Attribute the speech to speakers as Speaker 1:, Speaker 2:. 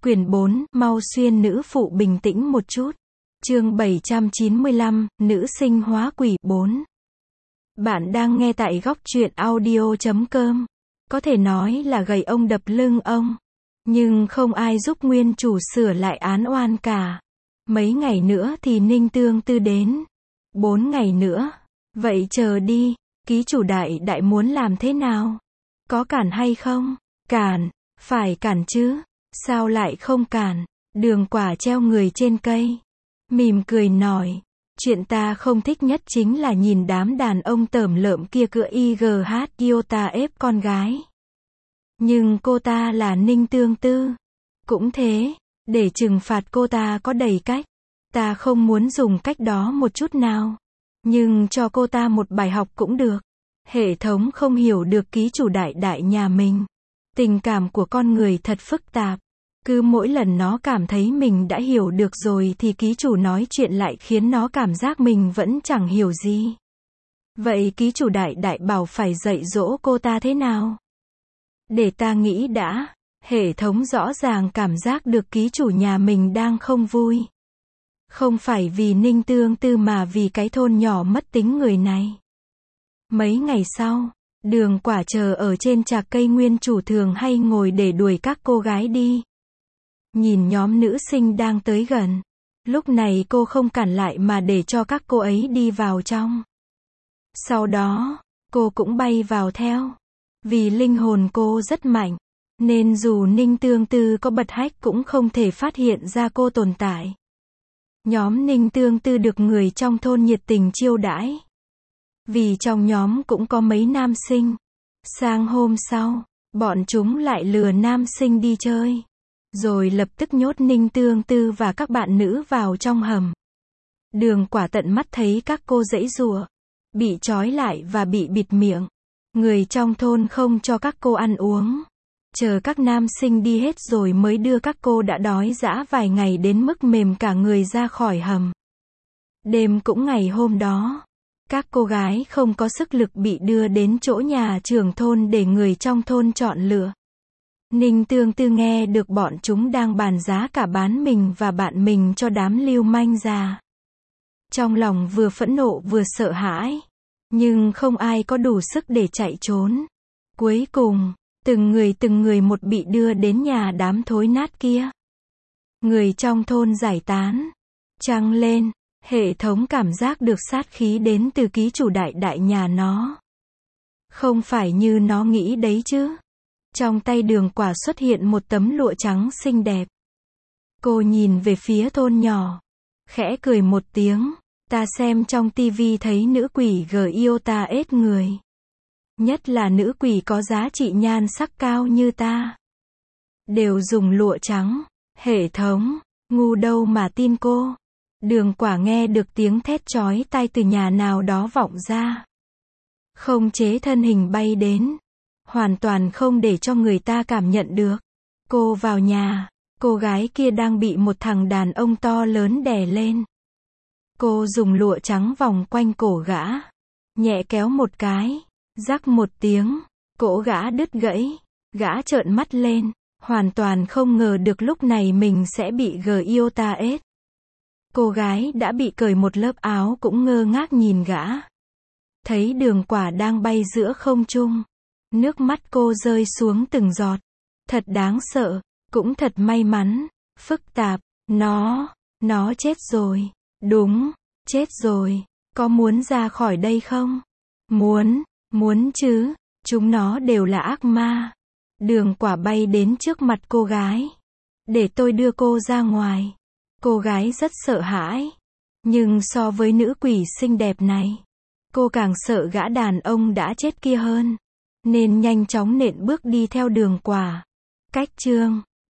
Speaker 1: Quyển 4, mau xuyên nữ phụ bình tĩnh một chút. Chương 795, nữ sinh hóa quỷ 4. Bạn đang nghe tại góc truyện audio.com. Có thể nói là gầy ông đập lưng ông. Nhưng không ai giúp nguyên chủ sửa lại án oan cả. Mấy ngày nữa thì Ninh Tương Tư đến. 4 ngày nữa. Vậy chờ đi, ký chủ đại muốn làm thế nào? Có cản hay không? Cản, phải cản chứ. Sao lại không cản? Đường Quả treo người trên cây. Mỉm cười nói. Chuyện ta không thích nhất chính là nhìn đám đàn ông tởm lợm kia cựa IGH Iota ép con gái. Nhưng cô ta là Ninh Tương Tư. Cũng thế, để trừng phạt cô ta có đầy cách. Ta không muốn dùng cách đó một chút nào. Nhưng cho cô ta một bài học cũng được. Hệ thống không hiểu được ký chủ đại nhà mình. Tình cảm của con người thật phức tạp. Cứ mỗi lần nó cảm thấy mình đã hiểu được rồi thì ký chủ nói chuyện lại khiến nó cảm giác mình vẫn chẳng hiểu gì. Vậy ký chủ đại bảo phải dạy dỗ cô ta thế nào? Để ta nghĩ đã. Hệ thống rõ ràng cảm giác được ký chủ nhà mình đang không vui. Không phải vì Ninh Tương Tư mà vì cái thôn nhỏ mất tính người này. Mấy ngày sau, Đường Quả chờ ở trên trạc cây nguyên chủ thường hay ngồi để đuổi các cô gái đi. Nhìn nhóm nữ sinh đang tới gần. Lúc này cô không cản lại mà để cho các cô ấy đi vào trong. Sau đó, cô cũng bay vào theo. Vì linh hồn cô rất mạnh, nên dù Ninh Tương Tư có bật hách cũng không thể phát hiện ra cô tồn tại. Nhóm Ninh Tương Tư được người trong thôn nhiệt tình chiêu đãi. Vì trong nhóm cũng có mấy nam sinh. Sang hôm sau, bọn chúng lại lừa nam sinh đi chơi. Rồi lập tức nhốt Ninh Tương Tư và các bạn nữ vào trong hầm. Đường Quả tận mắt thấy các cô giãy giụa, bị trói lại và bị bịt miệng. Người trong thôn không cho các cô ăn uống. Chờ các nam sinh đi hết rồi mới đưa các cô đã đói dã vài ngày đến mức mềm cả người ra khỏi hầm. Đêm cũng ngày hôm đó, các cô gái không có sức lực bị đưa đến chỗ nhà trưởng thôn để người trong thôn chọn lựa. Ninh Tương Tư nghe được bọn chúng đang bàn giá cả bán mình và bạn mình cho đám lưu manh già. Trong lòng vừa phẫn nộ vừa sợ hãi. Nhưng không ai có đủ sức để chạy trốn. Cuối cùng, từng người một bị đưa đến nhà đám thối nát kia. Người trong thôn giải tán. Trăng lên, hệ thống cảm giác được sát khí đến từ ký chủ đại nhà nó. Không phải như nó nghĩ đấy chứ. Trong tay Đường Quả xuất hiện một tấm lụa trắng xinh đẹp. Cô nhìn về phía thôn nhỏ. Khẽ cười một tiếng. Ta xem trong tivi thấy nữ quỷ Iota ết người. Nhất là nữ quỷ có giá trị nhan sắc cao như ta. Đều dùng lụa trắng. Hệ thống, ngu đâu mà tin cô. Đường Quả nghe được tiếng thét chói tai từ nhà nào đó vọng ra. Không chế thân hình bay đến. Hoàn toàn không để cho người ta cảm nhận được. Cô vào nhà, cô gái kia đang bị một thằng đàn ông to lớn đè lên. Cô dùng lụa trắng vòng quanh cổ gã. Nhẹ kéo một cái. Rắc một tiếng. Cổ gã đứt gãy. Gã trợn mắt lên. Hoàn toàn không ngờ được lúc này mình sẽ bị Iota ết. Cô gái đã bị cởi một lớp áo cũng ngơ ngác nhìn gã. Thấy Đường Quả đang bay giữa không trung. Nước mắt cô rơi xuống từng giọt. Thật đáng sợ. Cũng thật may mắn. Phức tạp. Nó chết rồi. Đúng, chết rồi. Có muốn ra khỏi đây không? Muốn chứ. Chúng nó đều là ác ma. Đường Quả bay đến trước mặt cô gái. Để tôi đưa cô ra ngoài. Cô gái rất sợ hãi. Nhưng so với nữ quỷ xinh đẹp này, cô càng sợ gã đàn ông đã chết kia hơn. Nên nhanh chóng nện bước đi theo Đường Quả. Cách chương